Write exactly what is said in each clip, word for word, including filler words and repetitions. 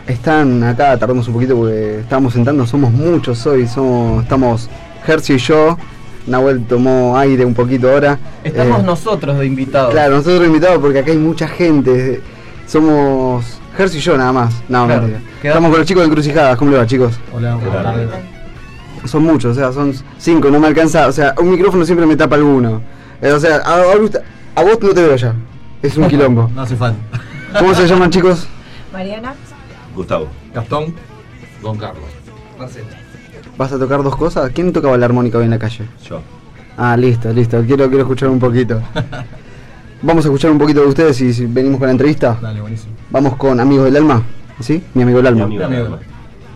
están acá, tardamos un poquito porque estábamos sentando, somos muchos hoy, somos, estamos Hercio y yo, Nahuel tomó aire un poquito ahora. Estamos eh, nosotros de invitados. Claro, nosotros de invitados porque acá hay mucha gente, somos Hercio y yo nada más, no, claro, mentira. Estamos con los chicos de Encrucijadas, ¿cómo le va, chicos? Hola, hola. Son muchos, o sea, son cinco, no me alcanza, o sea, un micrófono siempre me tapa alguno. Eh, o sea, a, a, a vos no te veo ya, es un quilombo. No hace falta. ¿Cómo se llaman, chicos? Mariana. Gustavo. Gastón. Don Carlos. Marcelo. ¿Vas a tocar dos cosas? ¿Quién tocaba la armónica hoy en la calle? Yo. Ah, listo, listo, quiero, quiero escuchar un poquito. Vamos a escuchar un poquito de ustedes y si venimos con la entrevista. Dale, buenísimo. Vamos con Amigos del Alma, ¿sí? Mi amigo del alma. Mi amigo del alma.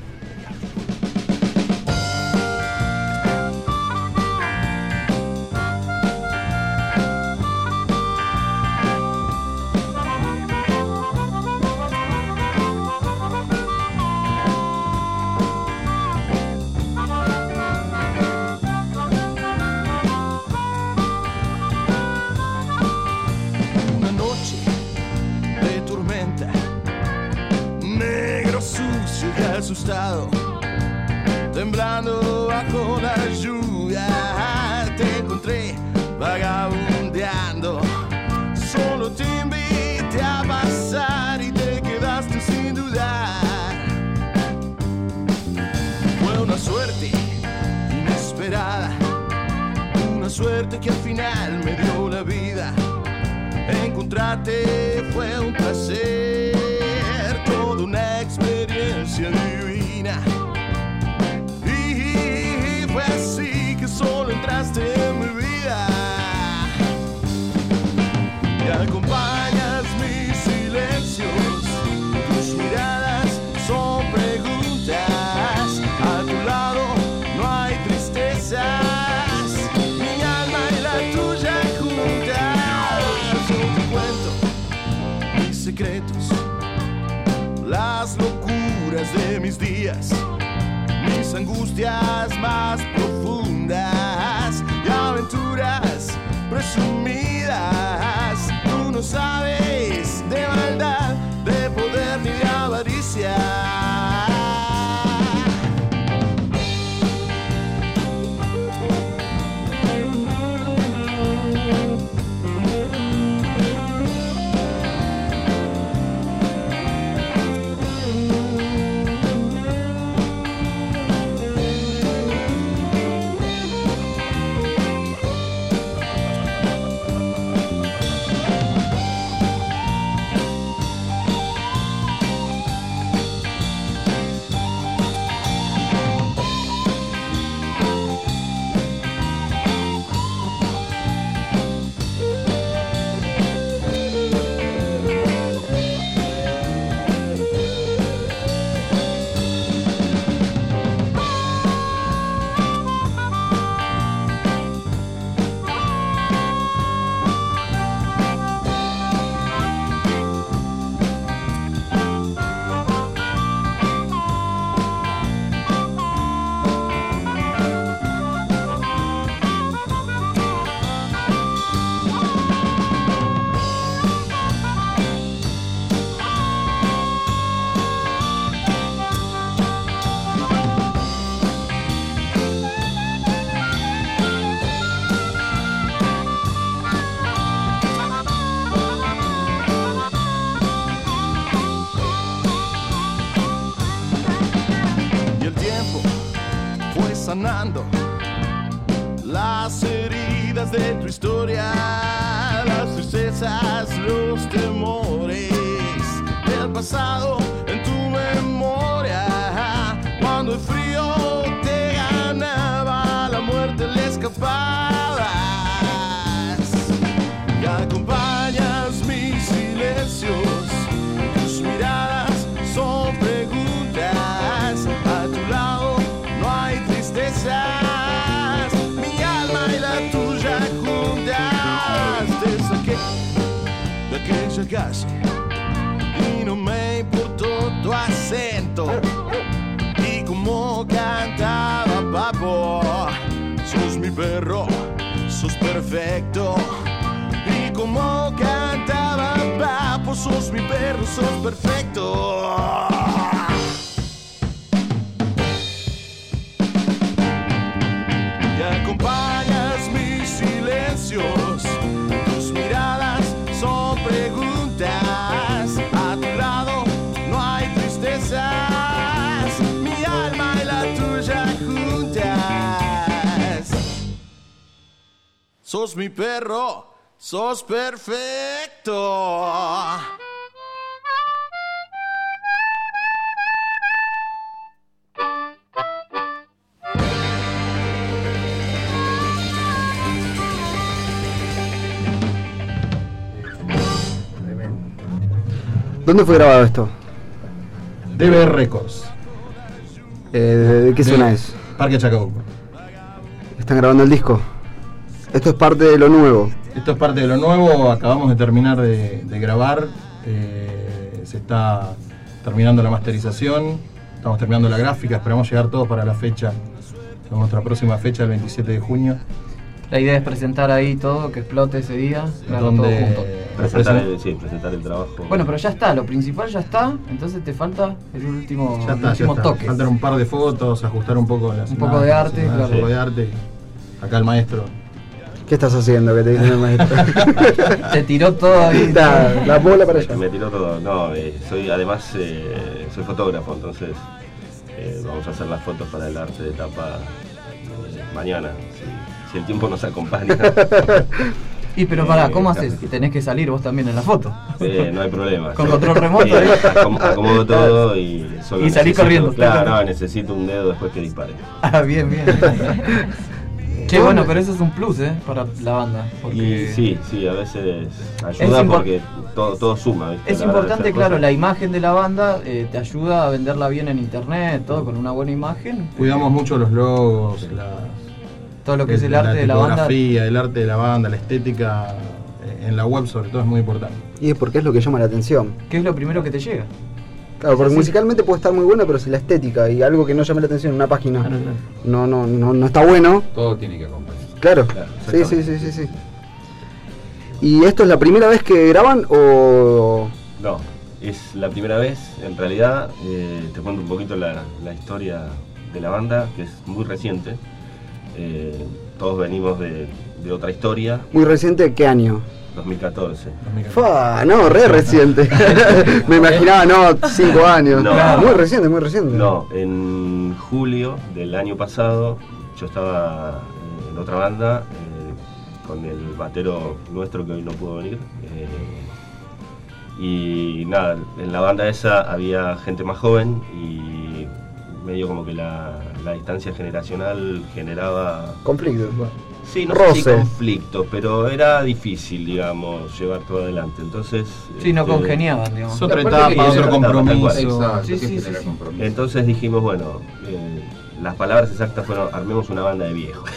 Asustado, temblando bajo la lluvia, te encontré vagabundeando. Solo te invité a pasar y te quedaste sin dudar. Fue una suerte inesperada, una suerte que al final me dio la vida. Encontrarte fue un placer, toda una experiencia divina. Y fue así que solo entraste en mi vida. Y acompañas mis silencios, tus miradas son preguntas. A tu lado no hay tristezas, mi alma y la tuya juntas. Yo te cuento mis secretos, las locuras de mis días, mis angustias más profundas y aventuras presumidas. Tú no sabes de maldad, de poder ni de avaricia. Sanando las heridas de tu historia, las tristezas, los temores del pasado en tu memoria. Cuando el frío te ganaba, la muerte le escapabas. Y acompañas mis silencios, tus miradas son preguntas. A tu lado no hay tristezas, mi alma y la tuya juntas. Te saqué de aquella calle y no me importó tu acento. Y como cantaba Papo, sos mi perro, sos perfecto. Y como cantaba Papo, sos mi perro, sos perfecto. sos mi perro, sos perfecto. ¿Dónde fue grabado esto? D B R Records. Eh, ¿De qué zona es? Parque Chacabuco. ¿Están grabando el disco? Esto es parte de lo nuevo. Esto es parte de lo nuevo, acabamos de terminar de, de grabar, eh, se está terminando la masterización, estamos terminando la gráfica, esperamos llegar todos para la fecha, nuestra próxima fecha, el veintisiete de junio. La idea es presentar ahí todo, que explote ese día, verlo todo donde junto. Presentar el, sí, presentar el trabajo. Bueno, pero ya está, lo principal ya está, entonces te falta el último, ya el está, último ya está. toque. Faltan un par de fotos, ajustar un poco las Un poco de arte, imágenes, claro. un poco de arte. Acá el maestro. ¿Qué estás haciendo que te dice el maestro? Te tiró todo ahí. Está, la bola para allá. Me tiró todo. No, eh, soy además eh, soy fotógrafo, entonces eh, vamos a hacer las fotos para el arte de tapa eh, mañana, si, si el tiempo nos acompaña. Y pero pará, Eh, ¿cómo claro. haces? Tenés que salir vos también en la foto. Eh, no hay problema. Con Yo- control remoto. eh, acom- acomodo todo y solo Y salí necesito- corriendo. Claro, no, necesito un dedo después que dispare. Ah, bien, bien. Che, bueno, pero eso es un plus, ¿eh? Para la banda. Porque Y sí, sí, a veces ayuda Es impor- porque todo, todo suma. ¿viste? es La verdad, importante, hacer claro, cosas. la imagen de la banda eh, te ayuda a venderla bien en internet, todo con una buena imagen. Cuidamos mucho los logos, las, Todo lo que es el arte de la banda. tipografía, el arte de la banda, la estética eh, en la web sobre todo es muy importante. Y es porque es lo que llama la atención. ¿Qué es lo primero que te llega? Claro, porque Sí. musicalmente puede estar muy bueno, pero si la estética y algo que no llame la atención en una página Claro, claro. no, no, no, no está bueno, Todo tiene que acompañar. claro. Claro, Sí, sí, sí, sí, sí. ¿Y esto es la primera vez que graban o...? No, es la primera vez, en realidad, eh, te cuento un poquito la, la historia de la banda, que es muy reciente. Eh, todos venimos de, de otra historia, Muy reciente, ¿qué año? dos mil catorce. Fa, no, re reciente. Me imaginaba, no, cinco años. No. Muy reciente, muy reciente. No, en julio del año pasado yo estaba eh, en otra banda eh, con el batero nuestro que hoy no pudo venir. eh, y nada, en la banda esa había gente más joven y medio como que la, la distancia generacional generaba... Conflicto. Sí, no sé si Roce. conflicto, pero era difícil, digamos, llevar todo adelante. Entonces... Sí, no este, congeniaban, digamos. Es otra Aparte que etapa, otro es otra etapa, compromiso. tal Exacto, Sí, sí, que sí, genera sí. compromiso. Entonces dijimos, bueno, eh, las palabras exactas fueron, armemos una banda de viejos.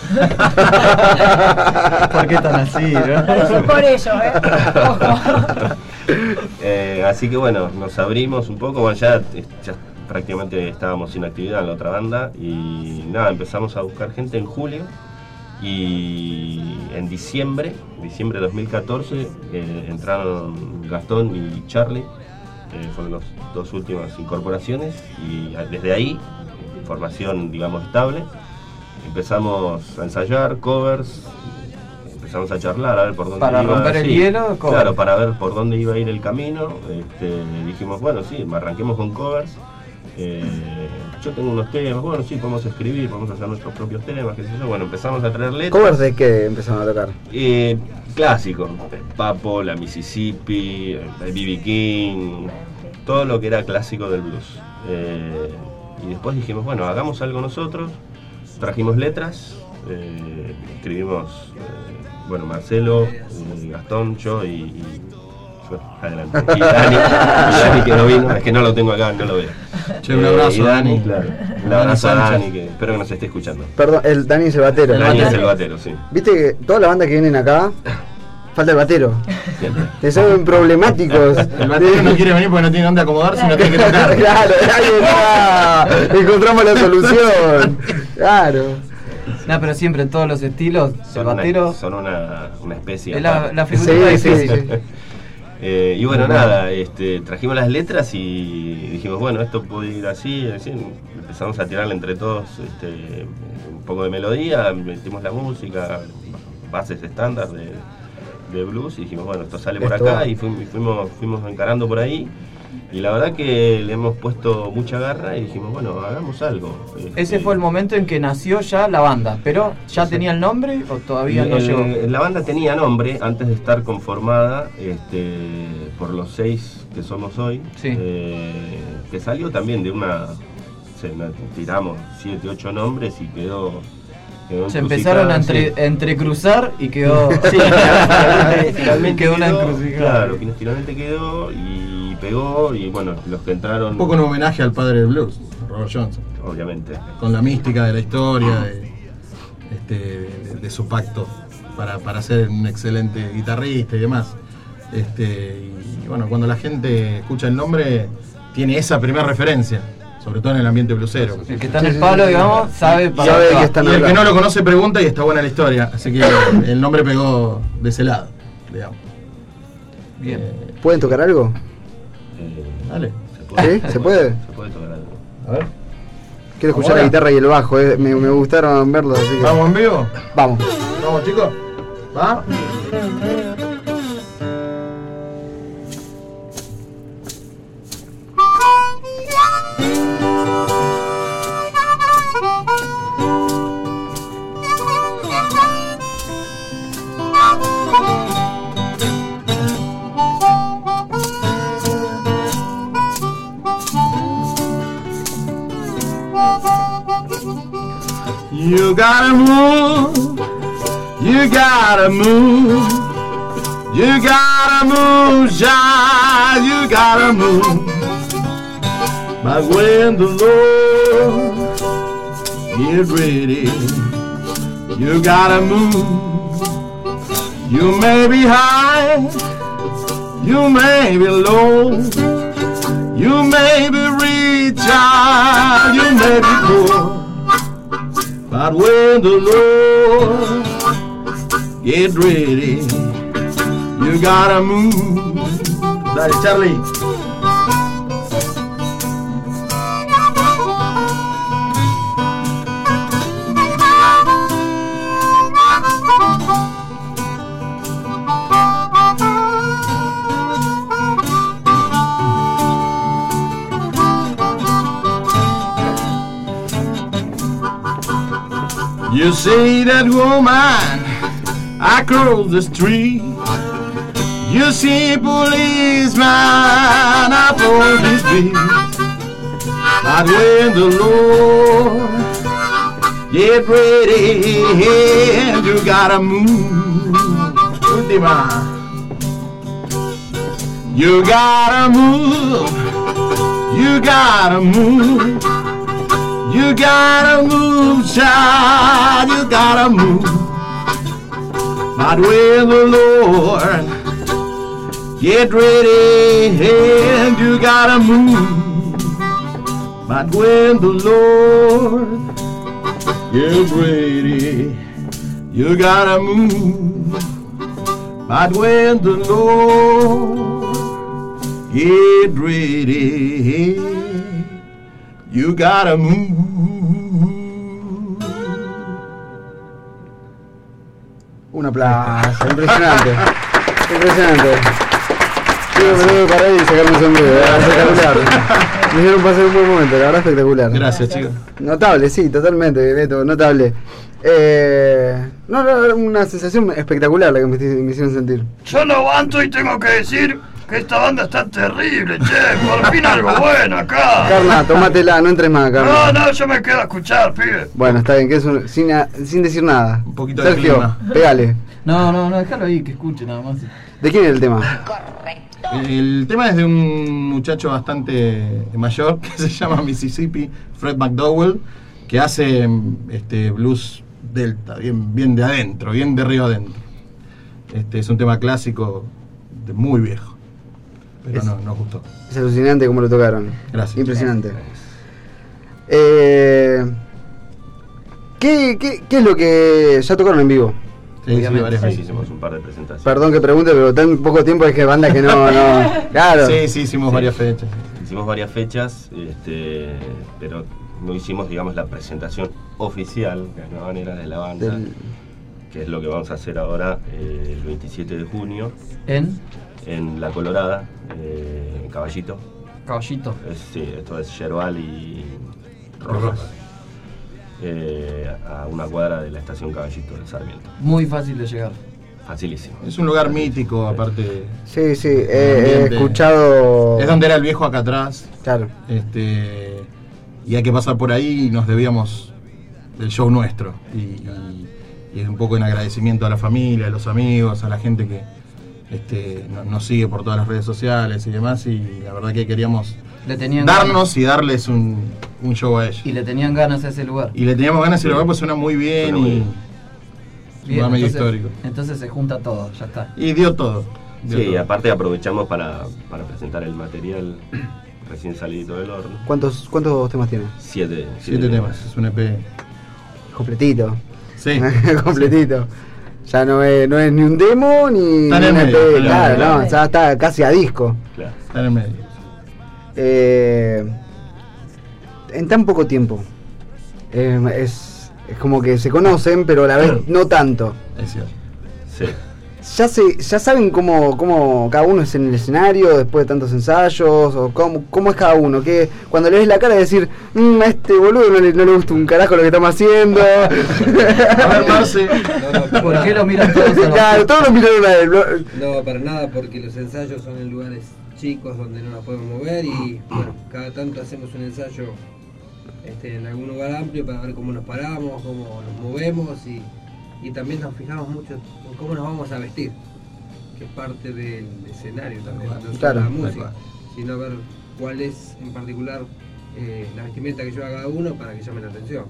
¿Por qué tan así, no? Es por eso, ¿eh? Ojo. Eh, así que bueno, nos abrimos un poco, bueno, ya, ya prácticamente estábamos sin actividad en la otra banda y nada, empezamos a buscar gente en julio y en diciembre, diciembre de dos mil catorce, eh, entraron Gastón y Charlie, eh, fueron las dos últimas incorporaciones y desde ahí, formación digamos estable, empezamos a ensayar covers, empezamos a charlar a ver por dónde Para iba, romper el sí, hielo, covers. claro, para ver por dónde iba a ir el camino. Este, dijimos, bueno, sí, arranquemos con covers. Eh, yo tengo unos temas, bueno, sí, podemos escribir, podemos hacer nuestros propios temas, qué sé yo. Bueno, empezamos a traer letras. ¿Covers de qué empezaron a tocar? Eh, clásicos, Papo, la Mississippi, el B B King, todo lo que era clásico del blues. Eh, y después dijimos, bueno, hagamos algo nosotros, trajimos letras, eh, escribimos, eh, bueno, Marcelo, eh, Gastón, yo y, y yo, adelante. Y Dani, y Dani que no vino, es que no lo tengo acá, no lo veo. Che, un abrazo, y Dani, Dani. claro, un Dani abrazo a Sánchez. Dani, que espero que nos esté escuchando. Perdón, el Dani es el batero. Dani es el batero, sí. Viste que toda la banda que vienen acá, falta el batero. Siempre. Que son problemáticos. El batero no quiere venir porque no tiene dónde acomodarse y no tiene que tocar. Claro, ahí está. Encontramos la solución. Claro. No, pero siempre en todos los estilos, el Son, batero una, son una, una especie es la, aparte. la Sí, figurita sí, difícil. sí. Eh, y bueno, nada, este, trajimos las letras y dijimos, bueno, esto puede ir así, así. Empezamos a tirarle entre todos este, un poco de melodía, metimos la música, bases estándar de, de blues y dijimos, bueno, esto sale por Esto acá va. y fuimos, fuimos, fuimos encarando por ahí. Y la verdad que le hemos puesto mucha garra y dijimos, bueno, hagamos algo. Ese Este, fue el momento en que nació ya la banda, pero ¿ya tenía el nombre o todavía no el- llegó? La banda tenía nombre antes de estar conformada este, por los seis que somos hoy, Sí. eh, que salió también de una... Se, na- tiramos siete, ocho nombres y quedó... quedó Se empezaron a encrucijada, entre, entrecruzar y quedó. Sí, finalmente, finalmente quedó una quedó, encrucijada. claro, fin- finalmente quedó y pegó y bueno, los que entraron, Un poco en homenaje al padre del blues, Robert Johnson, obviamente. con la mística de la historia, de, este, de, de su pacto para, para ser un excelente guitarrista y demás. Este, y bueno, cuando la gente escucha el nombre, tiene esa primera referencia, sobre todo en el ambiente bluesero. El que está en el palo, digamos, sabe para Sabe dónde que va. está- Y el que no lo conoce pregunta y está buena la historia, así que el nombre pegó de ese lado, digamos. Bien. Eh, ¿Pueden tocar algo? Eh, dale. ¿Se ¿Sí? ¿Se puede? Se puede tocar algo. A ver. Quiero escuchar Ahora. la guitarra y el bajo, eh. me, me gustaron verlos, así que... ¿Vamos en vivo? Vamos. Vamos, chicos. ¿Va? You gotta move, you gotta move, you gotta move, child, you gotta move. But when the Lord get ready, you gotta move. You may be high, you may be low, you may be rich, child, you may be poor. But when the Lord get ready, you gotta move. Dale, Charlie. You see that woman across the street. You see policeman up on the street. But when the Lord get ready, you gotta move. Última. You gotta move. You gotta move. You gotta move, child, you gotta move. But when the Lord get ready, and you gotta move. But when the Lord get ready, you gotta move. But when the Lord get ready, you gotta move. Un aplauso, impresionante. Impresionante. Quiero me tengo que parar y sacarme un sombrero, ¿eh? Espectacular. Me hicieron pasar un buen momento, la verdad espectacular. Gracias, chicos. Notable, sí, totalmente, Beto, notable. Eh, no, no, una sensación espectacular la que me, me hicieron sentir. Yo no aguanto y tengo que decir que esta banda está terrible, che. Por fin algo bueno acá. Carla, tómatela, no entres más, No, Carla. no, yo me quedo a escuchar, pibe. Bueno, está bien, que es un, sin, a- sin decir nada. Un poquito de Sergio, clima. pégale. No, no, no, déjalo ahí, que escuche nada más. ¿De quién es el tema? El tema es de un muchacho bastante mayor que se llama Mississippi, Fred McDowell, que hace este blues delta, bien, bien de adentro, bien de río adentro. Este es un tema clásico de muy viejo, pero Es- no, nos gustó. Es alucinante cómo lo tocaron. Gracias. Impresionante. Eh, ¿qué, qué, ¿Qué es lo que ya tocaron en vivo? Sí, sí, Obviamente. varias Sí, veces. hicimos un par de presentaciones. Perdón que pregunte, pero tan poco tiempo es que banda que no, no. Claro. Sí, sí, hicimos Sí. varias fechas. Hicimos varias fechas, este, pero no hicimos, digamos, la presentación oficial, de alguna manera, de la banda, Del- que es lo que vamos a hacer ahora eh, el veintisiete de junio ¿En? en La Colorada, eh, en Caballito. Caballito. Es, sí, esto es Yerbal y Rosas. Eh, a una cuadra de la estación Caballito del Sarmiento. Muy fácil de llegar. Facilísimo. Es un lugar mítico, aparte. Sí, sí, he, he escuchado. Es donde era el viejo acá atrás. Claro. Este, y hay que pasar por ahí y nos debíamos del show nuestro. Y, y, y es un poco en agradecimiento a la familia, a los amigos, a la gente que este, no, nos sigue por todas las redes sociales y demás. Y la verdad que queríamos Le tenían darnos ganas. y darles un, un show a ellos. Y le tenían ganas a ese lugar. Y le teníamos ganas a ese lugar, pues suena muy bien Suena muy y. bien. Es un lugar medio entonces, histórico. entonces se junta todo, ya está. Y dio todo. Dio Sí, todo. y aparte aprovechamos para, para presentar el material recién salido del horno. ¿Cuántos, cuántos temas tiene? Siete, Siete temas, es un E P. Completito. Sí. Completito. Ya no es, no es ni un demo ni, Está en ni el un medio, E P, está en el claro, medio. no, ya está casi a disco. Claro. Está en el medio. Eh, en tan poco tiempo. Eh, es, es como que se conocen, pero a la vez no tanto. Es cierto. Sí. Ya se, ya saben cómo, cómo cada uno es en el escenario después de tantos ensayos, o cómo, cómo es cada uno, que cuando le ves la cara de decir, mmm, a este boludo no le, no le gusta un carajo lo que estamos haciendo. A ver, Marce. No, no, ¿Por qué lo miran todos a los- Claro, todos lo miraron a él. no, para nada, porque los ensayos son en lugares chicos donde no nos podemos mover y bueno, cada tanto hacemos un ensayo este, en algún lugar amplio para ver cómo nos paramos, cómo nos movemos y, y también nos fijamos mucho en cómo nos vamos a vestir, que es parte del escenario también, no solo Claro. la música, sino ver cuál es en particular eh, la vestimenta que lleva cada uno para que llame la atención.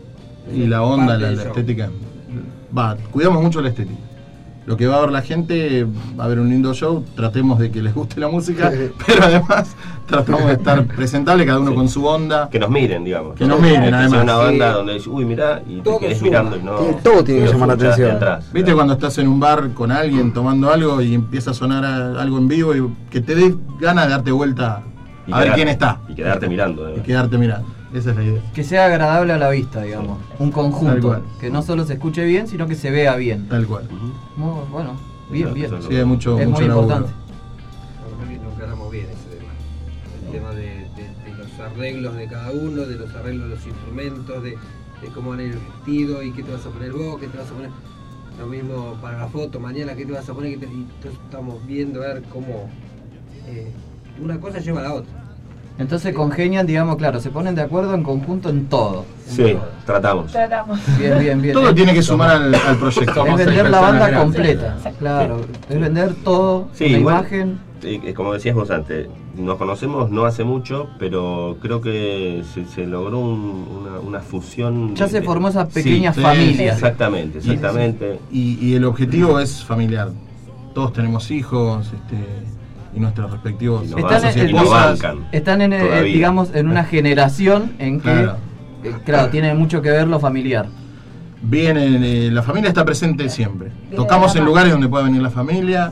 Y la onda, Parte la, del la show. estética. Va, cuidamos mucho la estética. Lo que va a ver la gente, va a haber un lindo show, tratemos de que les guste la música, pero además tratamos de estar presentables, cada uno Sí. con su onda. Que nos miren, digamos. Que nos miren, Que sea además. una banda Sí. donde dices, uy, mirá, y te Todo quedés suma. mirando y no. Tiene- todo tiene que no llamar la escuchás de atención. atrás. ¿Viste Claro. cuando estás en un bar con alguien tomando algo y empieza a sonar a- algo en vivo y que te dé ganas de darte vuelta Y a ver quedarte- quién está? Y quedarte mirando. Y además. quedarte mirando. Esa es la idea. Que sea agradable a la vista, digamos. Un Tal conjunto. cual. Que no solo se escuche bien, sino que se vea bien. Tal cual. Ujú. Muy bueno, bien, Eso- bien. eso es lo- Sí, hay mucho, Es mucho muy laburo. importante. Nosotros nos encaramos bien ese tema. El tema de, de- de los arreglos de cada uno, de los arreglos de los instrumentos, de, de cómo van a ir vestido y qué te vas a poner vos, qué te vas a poner. Lo mismo para la foto, mañana qué te vas a poner, qué te- y entonces estamos viendo a ver cómo eh, una cosa lleva a la otra. Entonces congenian, digamos, claro, se ponen de acuerdo en conjunto en todo. Sí, tratamos. Tratamos. Bien, bien, bien. Todo Es- tiene que sumar al, al proyecto. Es vender la banda completa, claro. Es vender todo, Sí, la igual, imagen. eh, eh, como decías vos antes, nos conocemos no hace mucho, pero creo que se, se logró un- una, una fusión. Ya de- se de- formó esa Sí, pequeña sí, familia. Exactamente, Y- exactamente. Y, y el objetivo es familiar. Todos tenemos hijos este, y nuestros respectivos Y nos Están bancan, en- y nos esposas, bancan. Están en, eh, Todavía. digamos, en una generación en que, Claro. eh, claro, tiene mucho que ver lo familiar. Vienen, eh, la familia está presente siempre. Viene Tocamos de la en mano. lugares donde pueda venir la familia.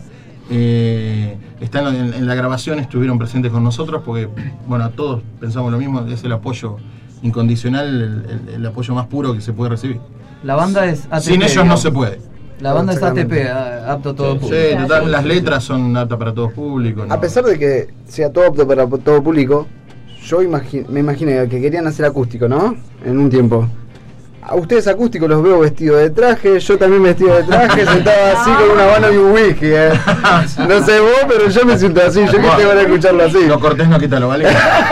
eh, están en, en la grabación, estuvieron presentes con nosotros porque, bueno, todos pensamos lo mismo, es el apoyo incondicional, el, el- el apoyo más puro que se puede recibir. La banda es A T P. Sin ellos no digamos. se puede. La banda es A T P, Exactamente. a- apto a todo Sí, público. Sí, total, las letras son aptas para todo público. ¿no? A pesar de que sea todo apto para todo público, yo imagi- me imaginé que querían hacer acústico, ¿no? En un tiempo. A ustedes acústicos los veo vestidos de traje, yo también vestido de traje, sentado así con una mano y un whisky, ¿eh? No sé vos, pero yo me siento así, yo que te van a escucharlo así. Lo cortés no quita lo vale.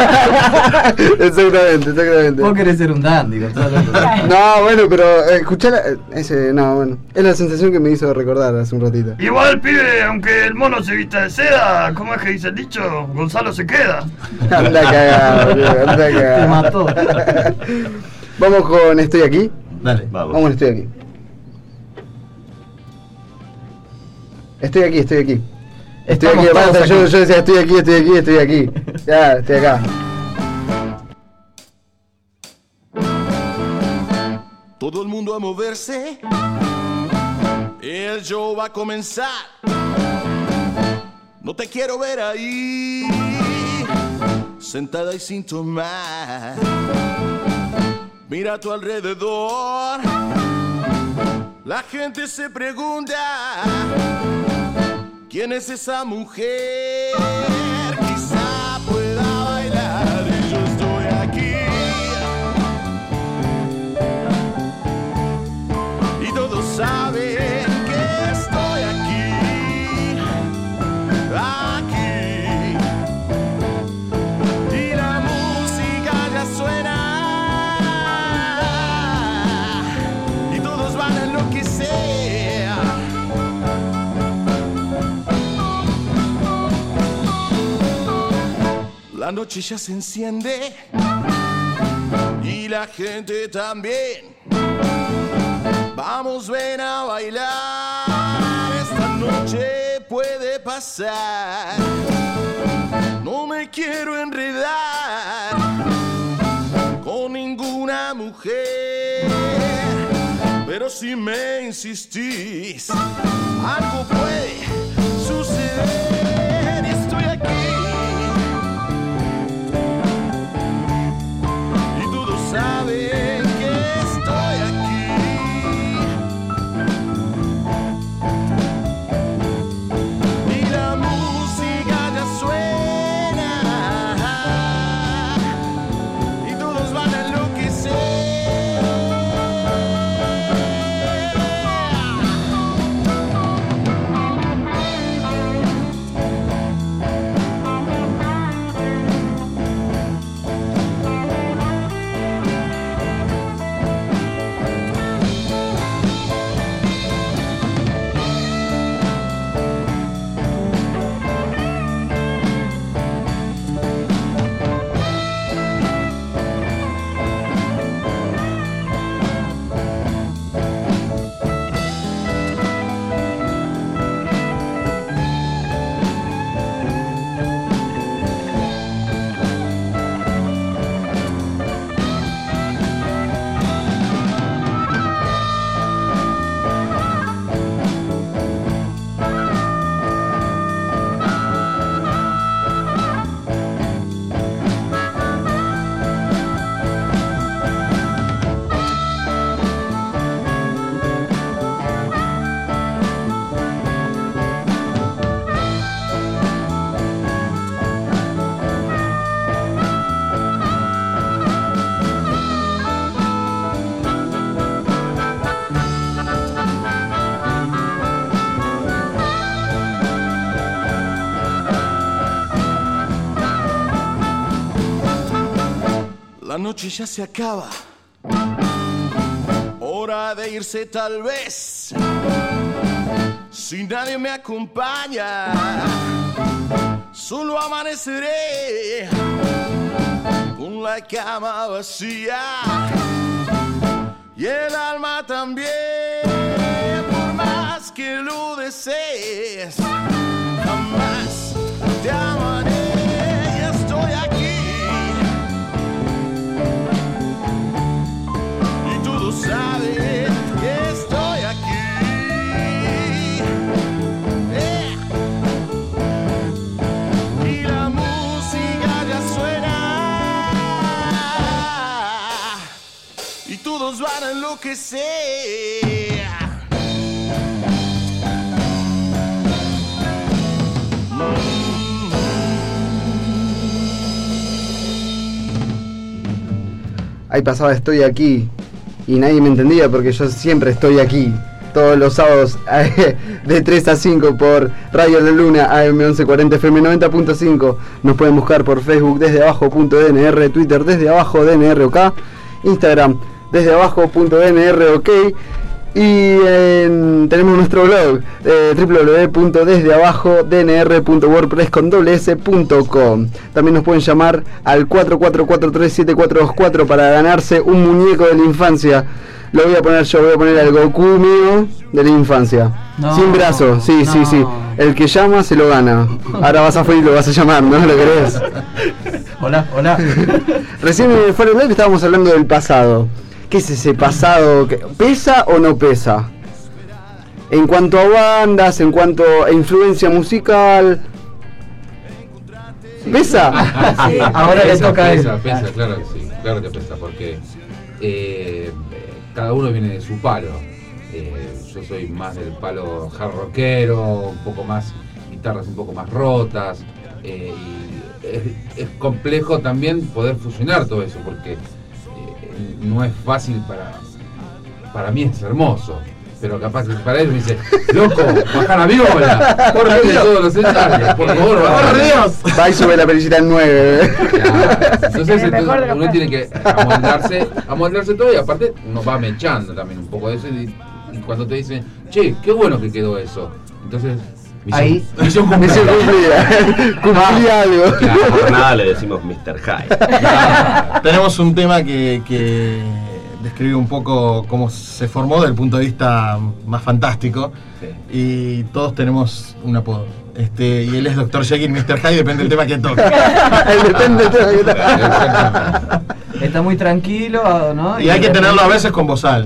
Exactamente, exactamente. Vos querés ser un dandy, Gonzalo. No, bueno, pero eh, escuchar eh, ese, no, bueno, es la sensación que me hizo recordar hace un ratito. Igual, pibe, aunque el mono se vista de seda, ¿cómo es que dice el dicho? Gonzalo se queda. Anda cagado, boludo, anda Te cagado. mató. Vamos con Estoy aquí. Dale. Vamos. Vamos, estoy aquí. Estoy aquí, estoy aquí. Estoy Estamos aquí, todos basta, yo, aquí. yo decía estoy aquí, estoy aquí, estoy aquí. Ya, estoy acá. Todo el mundo a moverse. El show va a comenzar. No te quiero ver ahí, sentada y sin tomar. Mira a tu alrededor. La gente se pregunta: ¿quién es esa mujer? Quizá pueda La noche ya se enciende y la gente también. Vamos, ven a bailar. Esta noche puede pasar. No me quiero enredar con ninguna mujer, pero si me insistís, algo puede suceder. Estoy aquí y todos saben que estoy aquí. Y la música ya suena y todos van a enloquecer. La noche ya se acaba, hora de irse tal vez. Si nadie me acompaña, solo amaneceré con la cama vacía y el alma también. Por más que lo desees, jamás te amaré. Y estoy aquí. Sabe que estoy aquí. Yeah. Y la música ya suena y todos van a enloquecer. Ahí pasaba Estoy Aquí y nadie me entendía porque yo siempre estoy aquí. Todos los sábados de tres a cinco por Radio La Luna, A M once cuarenta F M noventa punto cinco. Nos pueden buscar por Facebook desde abajo punto D N R, Twitter desde abajo D N R OK, Instagram desde abajo punto D N R OK. Y eh, tenemos nuestro blog eh, w w w punto desde abajo d n r punto wordpress con doble s punto com. También nos pueden llamar al cuatro cuatro cuatro tres siete cuatro dos cuatro para ganarse un muñeco de la infancia. Lo voy a poner yo, voy a poner al Goku mío de la infancia. No, sin brazo, sí, no. sí, sí. El que llama se lo gana. Ahora vas a fue y lo vas a llamar, ¿no? ¿Lo querés? Hola, hola. Recién fuera del live estábamos hablando del pasado. ¿Qué es ese pasado? ¿Pesa o no pesa? En cuanto a bandas, en cuanto a influencia musical. ¿Pesa? Ah, sí. Ahora pesa, le toca a él. Pesa, pesa, claro que sí, claro que pesa, porque eh, cada uno viene de su palo. Eh, yo soy más del palo hard rockero, un poco más, guitarras un poco más rotas. Eh, y es, es complejo también poder fusionar todo eso, porque no es fácil para para mí, es hermoso, pero capaz que para él me dice, loco, baja la viola, por de todos los ensayos, por favor, por Dios, va y sube la perillita en nueve. Claro. Entonces, entonces uno tiene que amoldarse, amoldarse todo, y aparte uno va mechando también un poco de eso, y, y cuando te dicen, che, qué bueno que quedó eso, entonces Misión, ahí. misión cumplida. Misión cumplida. Cumplí algo. Por nada le decimos mister High. Tenemos un tema que, que describe un poco cómo se formó desde el punto de vista más fantástico. Sí. Y todos tenemos un apodo. Este, y él es doctor Jekyll, mister Hyde, depende del tema que toque. Depende del tema que toque. Está muy tranquilo, ¿no? Y hay que tenerlo a veces con bozal.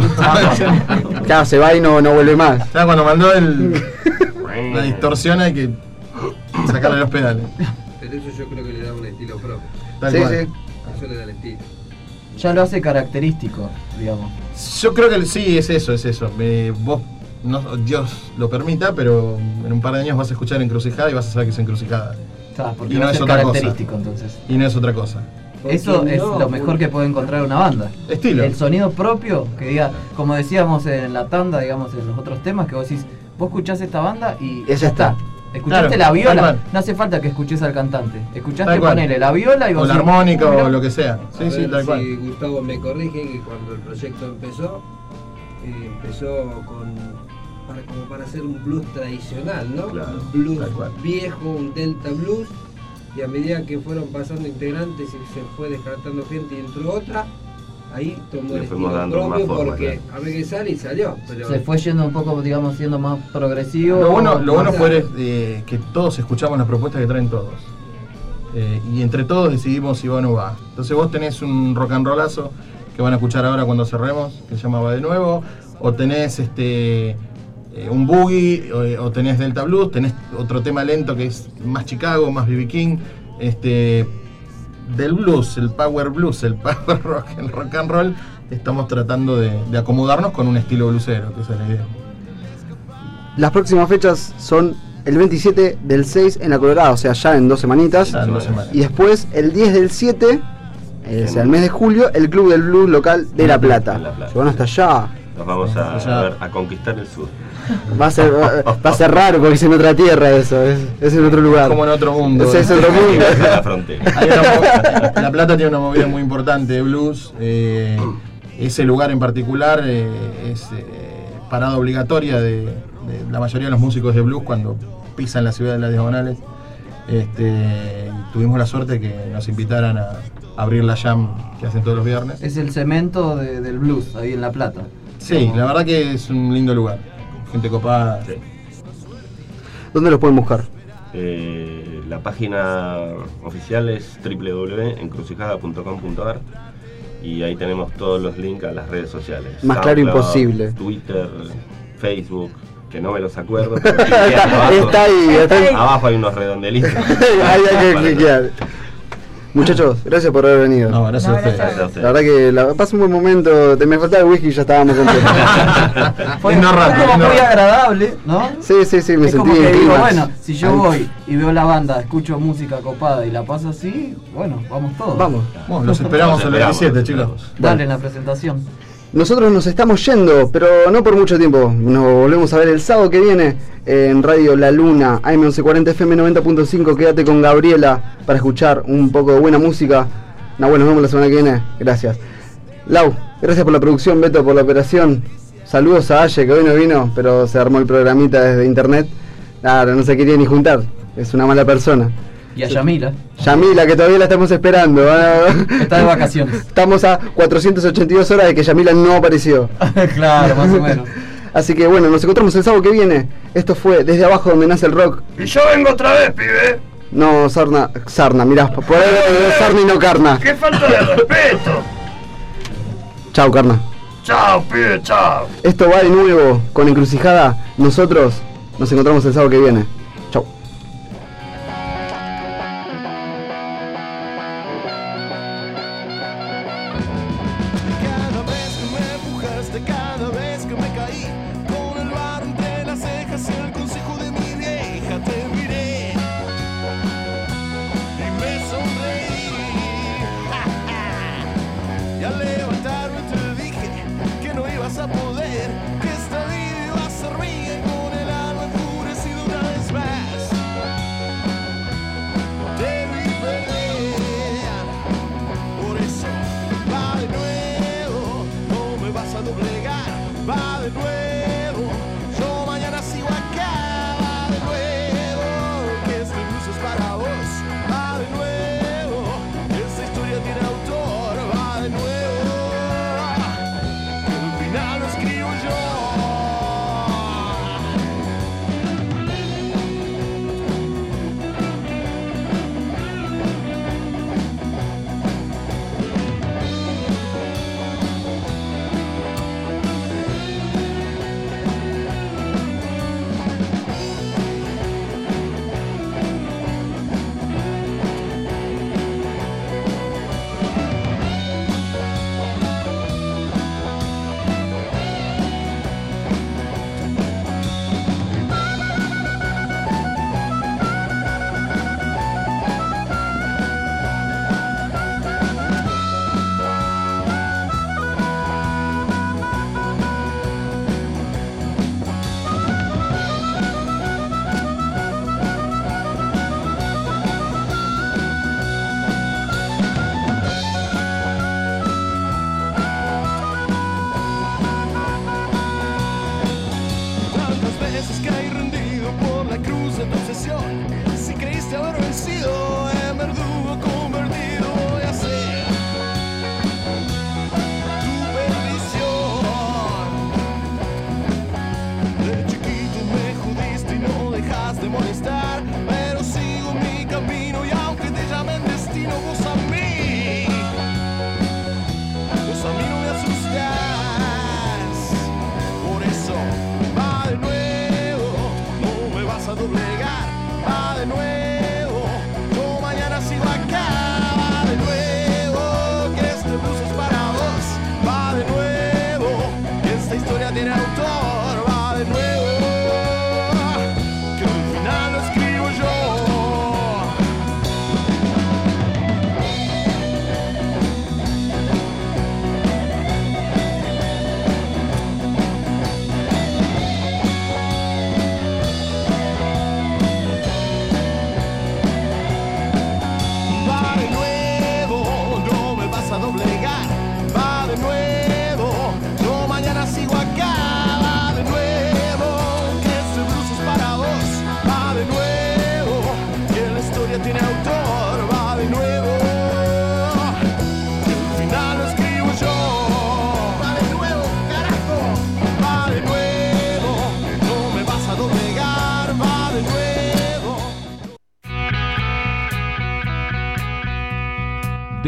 Claro, se va y no, no vuelve más. Ya cuando mandó el, la distorsión hay que sacarle los pedales. Pero eso yo creo que le da un estilo propio. Tal Sí, cual. sí. Eso le da el estilo. Ya lo hace característico, digamos. Yo creo que sí, es eso, es eso. Me- vos, no, Dios lo permita, pero en un par de años vas a escuchar Encrucijada y vas a saber que es Encrucijada. Claro, porque Y va no a es ser otra cosa. característico entonces. Y no es otra cosa. Eso Porque es no, lo mejor que puede encontrar una banda. Estilo. El sonido propio, que diga, como decíamos en la tanda, digamos, en los otros temas, que vos decís, vos escuchás esta banda y Esa está. Escuchaste Claro, la tal viola, cual. no hace falta que escuches al cantante. Escuchaste, Tal cual. ponele la viola y vos O la decís, armónica "Ah, mira". o lo que sea. Sí, A sí, ver tal si cual. Gustavo me corrige que cuando el proyecto empezó, eh, empezó con para, como para hacer un blues tradicional, ¿no? Claro, un blues tal cual. viejo, un delta blues, y a medida que fueron pasando integrantes y se fue descartando gente y entró otra, ahí tomó Le el fuimos estilo dando más propio forma, porque a ver qué sale y salió. Pero Se fue yendo un poco, digamos, siendo más progresivo. Lo bueno, lo bueno Más- fue eh, que todos escuchamos las propuestas que traen todos. Eh, y entre todos decidimos si va o no va. Entonces vos tenés un rock and rollazo que van a escuchar ahora cuando cerremos, que se llama Va de Nuevo, o tenés este eh, un boogie, o, o tenés Delta Blues, tenés otro tema lento que es más Chicago, más B B King, este del blues, el power blues, el power rock, el rock and roll, estamos tratando de, de acomodarnos con un estilo blusero, que esa es la idea. Las próximas fechas son el veintisiete del seis en la Colorado, o sea, ya en dos semanitas. Ya en dos semanas. Y después el diez del siete, eh, o sea, el mes de julio, el Club del Blues local de La Plata. En La Plata. Se van hasta allá. Nos vamos a, O sea- a ver, a conquistar el sur. Va a ser, va, va a ser raro porque es en otra tierra eso, es, es en otro lugar. Como en otro mundo. Es, es otro mundo. En la frontera. Hay una mo- La Plata tiene una movida muy importante de blues. eh, ese lugar en particular eh, es eh, parada obligatoria de, de la mayoría de los músicos de blues cuando pisan la ciudad de las Diagonales. Este, y tuvimos la suerte de que nos invitaran a abrir la jam que hacen todos los viernes. Es el cemento de- del blues, ahí en La Plata. Sí, la verdad que es un lindo lugar. Gente copada. Sí. ¿Dónde los pueden buscar? Eh, la página oficial es doble u doble u doble u punto encrucijada punto com punto a r y ahí tenemos todos los links a las redes sociales. Más claro SoundCloud, imposible. Twitter, Facebook, que no me los acuerdo. Pero si quedan abajo, Está ahí, está ahí. abajo hay unos redondelitos. Ahí hay que cliquear. Muchachos, gracias por haber venido. No, gracias No, a ustedes. Gracias a ustedes. La verdad que la, pasé un buen momento, te me faltaba el whisky y ya estábamos contentos. Fue, Lindo rato, fue como lindo muy rato. agradable, ¿no? Sí, sí, sí, me Es sentí como que en digo, clímax. bueno, si yo Ahí. voy y veo la banda, escucho música copada y la paso así, bueno, vamos todos. Vamos. Bueno, los esperamos Los el esperamos, veintisiete, los chicos. esperamos. Dale en la presentación. Nosotros nos estamos yendo, pero no por mucho tiempo. Nos volvemos a ver el sábado que viene en Radio La Luna, A M once cuarenta F M noventa punto cinco. Quédate con Gabriela para escuchar un poco de buena música. No, bueno, nos vemos la semana que viene. Gracias. Lau, gracias por la producción, Beto por la operación. Saludos a Aye, que hoy no vino, pero se armó el programita desde internet. Claro, no se quería ni juntar. Es una mala persona. Y a Yamila, Yamila, que todavía la estamos esperando. está de vacaciones. Estamos a cuatrocientas ochenta y dos horas de que Yamila no apareció. Claro, más o menos. Así que bueno, nos encontramos el sábado que viene. Esto fue Desde Abajo donde nace el rock. Y yo vengo otra vez, pibe. No, Sarna, Sarna, mirá, por ahí es Sarna y no Carna. ¡Qué falta de respeto! Chau, Carna. Chao, pibe, chao. Esto va de nuevo con Encrucijada. Nosotros nos encontramos el sábado que viene. Chau. Cada vez que me empujaste, cada vez que me caí, con el bar entre las cejas y el consejo de mi vieja te miré y me sonreí. Y al levantarme te dije que no ibas a poder, que esta vida iba a ser mía y con el alma enfurecida una vez más.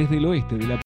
desde el oeste de la